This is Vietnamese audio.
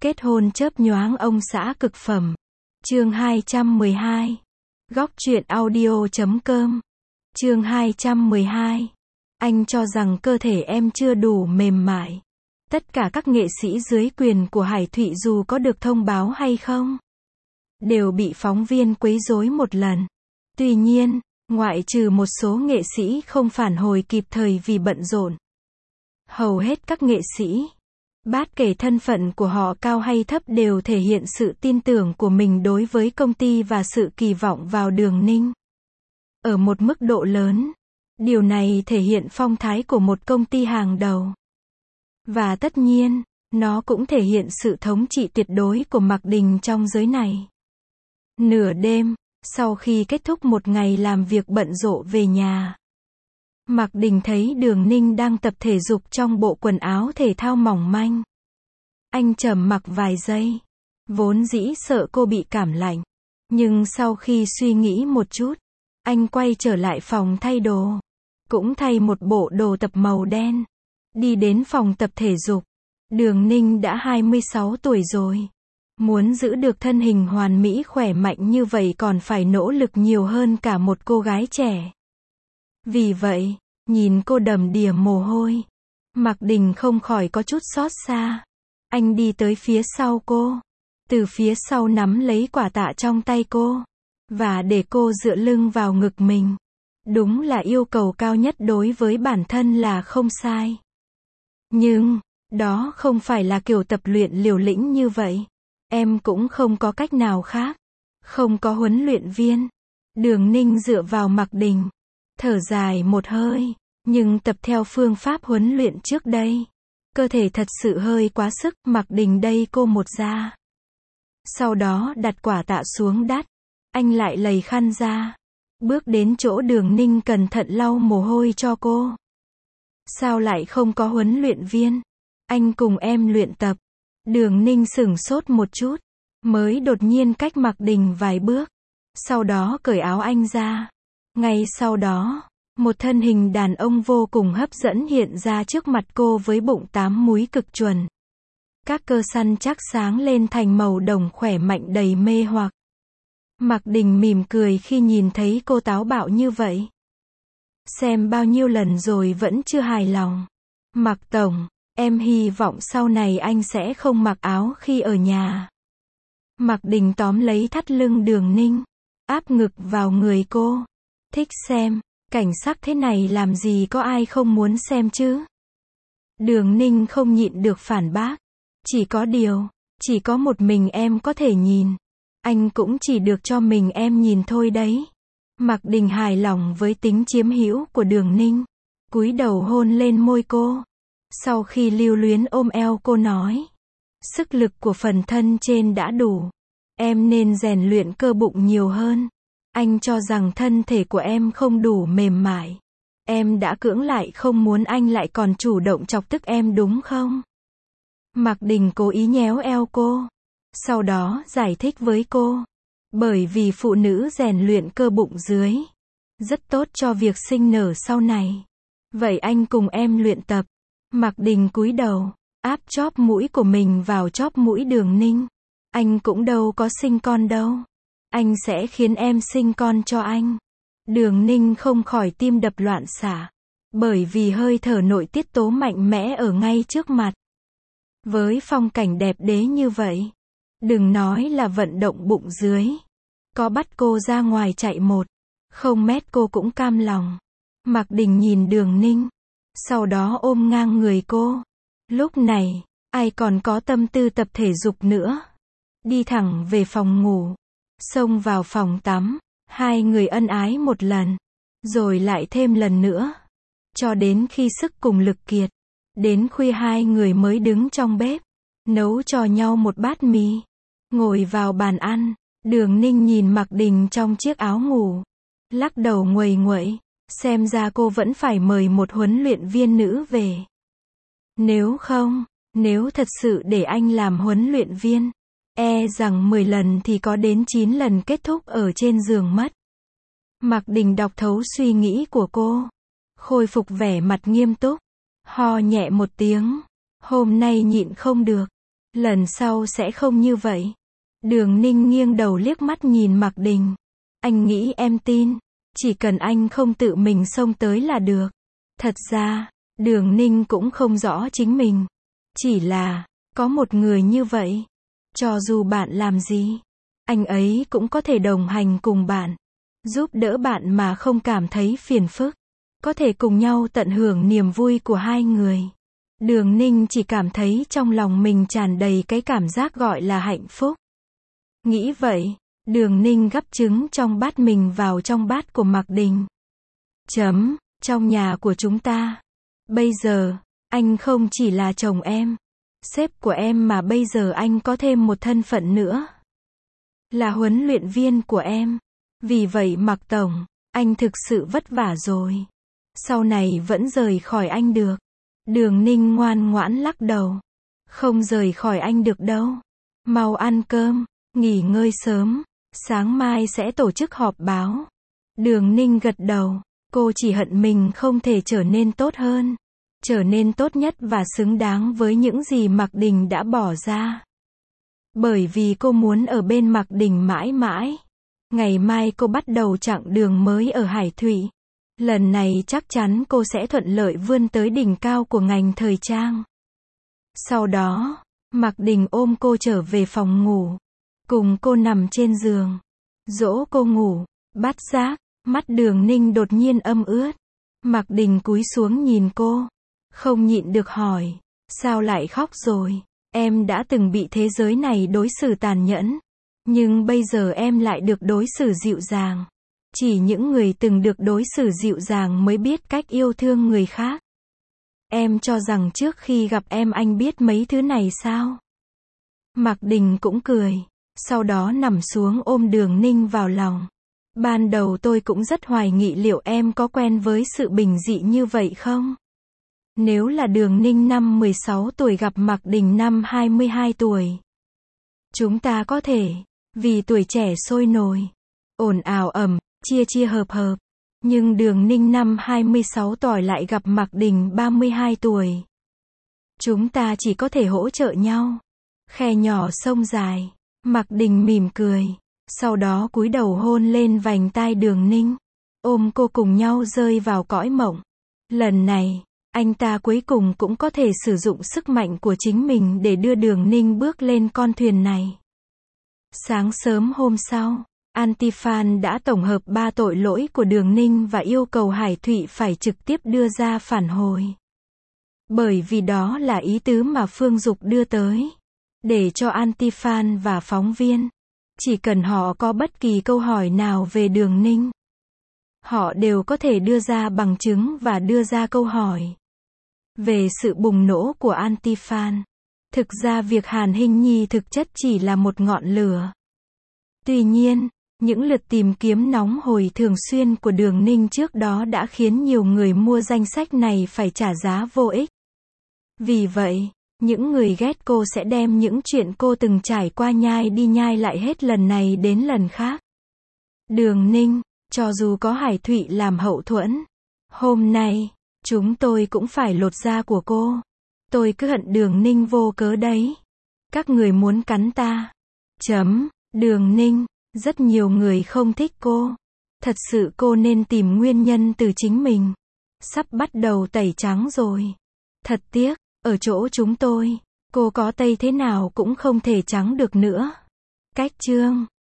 Kết hôn chớp nhoáng ông xã cực phẩm. Chương 212. Góc truyện audio.com. Chương 212. Anh cho rằng cơ thể em chưa đủ mềm mại. Tất cả các nghệ sĩ dưới quyền của Hải Thụy dù có được thông báo hay không, đều bị phóng viên quấy rối một lần. Tuy nhiên, ngoại trừ một số nghệ sĩ không phản hồi kịp thời vì bận rộn, hầu hết các nghệ sĩ, bất kể thân phận của họ cao hay thấp, đều thể hiện sự tin tưởng của mình đối với công ty và sự kỳ vọng vào Đường Ninh. Ở một mức độ lớn, điều này thể hiện phong thái của một công ty hàng đầu. Và tất nhiên, nó cũng thể hiện sự thống trị tuyệt đối của Mạc Đình trong giới này. Nửa đêm, sau khi kết thúc một ngày làm việc bận rộn về nhà, Mạc Đình thấy Đường Ninh đang tập thể dục trong bộ quần áo thể thao mỏng manh. Anh trầm mặc vài giây, vốn dĩ sợ cô bị cảm lạnh, nhưng sau khi suy nghĩ một chút, anh quay trở lại phòng thay đồ, cũng thay một bộ đồ tập màu đen, đi đến phòng tập thể dục. Đường Ninh đã 26 tuổi rồi, muốn giữ được thân hình hoàn mỹ khỏe mạnh như vậy còn phải nỗ lực nhiều hơn cả một cô gái trẻ. Vì vậy, nhìn cô đầm đìa mồ hôi, Mạc Đình không khỏi có chút xót xa. Anh đi tới phía sau cô, từ phía sau nắm lấy quả tạ trong tay cô, và để cô dựa lưng vào ngực mình. Đúng là yêu cầu cao nhất đối với bản thân là không sai. Nhưng, đó không phải là kiểu tập luyện liều lĩnh như vậy. Em cũng không có cách nào khác. Không có huấn luyện viên. Đường Ninh dựa vào Mạc Đình, thở dài một hơi, nhưng tập theo phương pháp huấn luyện trước đây, cơ thể thật sự hơi quá sức. Mạc Đình đẩy cô một ra, sau đó đặt quả tạ xuống đất. Anh lại lấy khăn ra, bước đến chỗ Đường Ninh, cẩn thận lau mồ hôi cho cô. Sao lại không có huấn luyện viên? Anh cùng em luyện tập. Đường Ninh sửng sốt một chút, mới đột nhiên cách Mạc Đình vài bước, sau đó cởi áo anh ra. Ngay sau đó, một thân hình đàn ông vô cùng hấp dẫn hiện ra trước mặt cô với bụng 8 múi cực chuẩn. Các cơ săn chắc sáng lên thành màu đồng khỏe mạnh đầy mê hoặc. Mạc Đình mỉm cười khi nhìn thấy cô táo bạo như vậy. Xem bao nhiêu lần rồi vẫn chưa hài lòng. Mạc Tổng, em hy vọng sau này anh sẽ không mặc áo khi ở nhà. Mạc Đình tóm lấy thắt lưng Đường Ninh, áp ngực vào người cô. Thích xem, cảnh sắc thế này làm gì có ai không muốn xem chứ? Đường Ninh không nhịn được phản bác. Chỉ có điều, chỉ có một mình em có thể nhìn. Anh cũng chỉ được cho mình em nhìn thôi đấy. Mạc Đình hài lòng với tính chiếm hữu của Đường Ninh, cúi đầu hôn lên môi cô. Sau khi lưu luyến ôm eo cô nói, sức lực của phần thân trên đã đủ, em nên rèn luyện cơ bụng nhiều hơn. Anh cho rằng thân thể của em không đủ mềm mại. Em đã cưỡng lại không muốn anh lại còn chủ động chọc tức em đúng không? Mạc Đình cố ý nhéo eo cô, sau đó giải thích với cô. Bởi vì phụ nữ rèn luyện cơ bụng dưới, rất tốt cho việc sinh nở sau này. Vậy anh cùng em luyện tập. Mạc Đình cúi đầu, áp chóp mũi của mình vào chóp mũi Đường Ninh. Anh cũng đâu có sinh con đâu. Anh sẽ khiến em sinh con cho anh. Đường Ninh không khỏi tim đập loạn xạ, bởi vì hơi thở nội tiết tố mạnh mẽ ở ngay trước mặt. Với phong cảnh đẹp đẽ như vậy, đừng nói là vận động bụng dưới, có bắt cô ra ngoài chạy 1-0 mét cô cũng cam lòng. Mạc Đình nhìn Đường Ninh, sau đó ôm ngang người cô. Lúc này, ai còn có tâm tư tập thể dục nữa. Đi thẳng về phòng ngủ, xông vào phòng tắm, hai người ân ái một lần, rồi lại thêm lần nữa, cho đến khi sức cùng lực kiệt. Đến khuya hai người mới đứng trong bếp, nấu cho nhau một bát mì. Ngồi vào bàn ăn, Đường Ninh nhìn Mạc Đình trong chiếc áo ngủ, lắc đầu nguầy nguậy, xem ra cô vẫn phải mời một huấn luyện viên nữ về. Nếu thật sự để anh làm huấn luyện viên, e rằng 10 lần thì có đến 9 lần kết thúc ở trên giường mất. Mạc Đình đọc thấu suy nghĩ của cô, khôi phục vẻ mặt nghiêm túc, ho nhẹ một tiếng. Hôm nay nhịn không được, Lần sau sẽ không như vậy. Đường Ninh nghiêng đầu liếc mắt nhìn Mạc Đình. Anh nghĩ em tin. Chỉ cần anh không tự mình xông tới là được. Thật ra, Đường Ninh cũng không rõ chính mình. Chỉ là, có một người như vậy. Cho dù bạn làm gì, anh ấy cũng có thể đồng hành cùng bạn. Giúp đỡ bạn mà không cảm thấy phiền phức. Có thể cùng nhau tận hưởng niềm vui của hai người. Đường Ninh chỉ cảm thấy trong lòng mình tràn đầy cái cảm giác gọi là hạnh phúc. Nghĩ vậy, Đường Ninh gắp trứng trong bát mình vào trong bát của Mạc Đình. Trong nhà của chúng ta. Bây giờ, anh không chỉ là chồng em, sếp của em mà bây giờ anh có thêm một thân phận nữa. Là huấn luyện viên của em. Vì vậy Mạc Tổng, anh thực sự vất vả rồi. Sau này vẫn rời khỏi anh được. Đường Ninh ngoan ngoãn lắc đầu. Không rời khỏi anh được đâu. Mau ăn cơm, nghỉ ngơi sớm. Sáng mai sẽ tổ chức họp báo. Đường Ninh gật đầu. Cô chỉ hận mình không thể trở nên tốt hơn. Trở nên tốt nhất và xứng đáng với những gì Mạc Đình đã bỏ ra. Bởi vì cô muốn ở bên Mạc Đình mãi mãi. Ngày mai cô bắt đầu chặng đường mới ở Hải Thụy. Lần này chắc chắn cô sẽ thuận lợi vươn tới đỉnh cao của ngành thời trang. Sau đó, Mạc Đình ôm cô trở về phòng ngủ. Cùng cô nằm trên giường. Dỗ cô ngủ. Bát giác, mắt Đường Ninh đột nhiên âm ướt. Mạc Đình cúi xuống nhìn cô. Không nhịn được hỏi. Sao lại khóc rồi? Em đã từng bị thế giới này đối xử tàn nhẫn. Nhưng bây giờ em lại được đối xử dịu dàng. Chỉ những người từng được đối xử dịu dàng mới biết cách yêu thương người khác. Em cho rằng trước khi gặp em anh biết mấy thứ này sao? Mạc Đình cũng cười. Sau đó nằm xuống ôm Đường Ninh vào lòng. Ban đầu tôi cũng rất hoài nghị liệu em có quen với sự bình dị như vậy không? Nếu là Đường Ninh năm 16 tuổi gặp Mạc Đình năm 22 tuổi. Chúng ta có thể, vì tuổi trẻ sôi nổi, ồn ào ầm, chia hợp. Nhưng Đường Ninh năm 26 tuổi lại gặp Mạc Đình 32 tuổi. Chúng ta chỉ có thể hỗ trợ nhau. Khe nhỏ sông dài. Mạc Đình mỉm cười. Sau đó cúi đầu hôn lên vành tai Đường Ninh. Ôm cô cùng nhau rơi vào cõi mộng. Lần này, anh ta cuối cùng cũng có thể sử dụng sức mạnh của chính mình để đưa Đường Ninh bước lên con thuyền này. Sáng sớm hôm sau, Antifan đã tổng hợp 3 tội lỗi của Đường Ninh và yêu cầu Hải Thụy phải trực tiếp đưa ra phản hồi. Bởi vì đó là ý tứ mà Phương Dục đưa tới. Để cho Antifan và phóng viên, chỉ cần họ có bất kỳ câu hỏi nào về Đường Ninh, họ đều có thể đưa ra bằng chứng và đưa ra câu hỏi. Về sự bùng nổ của Antifan, thực ra việc Hàn Hinh Nhi thực chất chỉ là một ngọn lửa. Tuy nhiên, những lượt tìm kiếm nóng hổi thường xuyên của Đường Ninh trước đó đã khiến nhiều người mua danh sách này phải trả giá vô ích. Vì vậy, những người ghét cô sẽ đem những chuyện cô từng trải qua nhai đi nhai lại hết lần này đến lần khác. Đường Ninh, cho dù có Hải Thụy làm hậu thuẫn, hôm nay, chúng tôi cũng phải lột da của cô. Tôi cứ hận Đường Ninh vô cớ đấy. Các người muốn cắn ta. Đường Ninh, rất nhiều người không thích cô. Thật sự cô nên tìm nguyên nhân từ chính mình. Sắp bắt đầu tẩy trắng rồi. Thật tiếc, ở chỗ chúng tôi, cô có tẩy thế nào cũng không thể trắng được nữa. Cách chương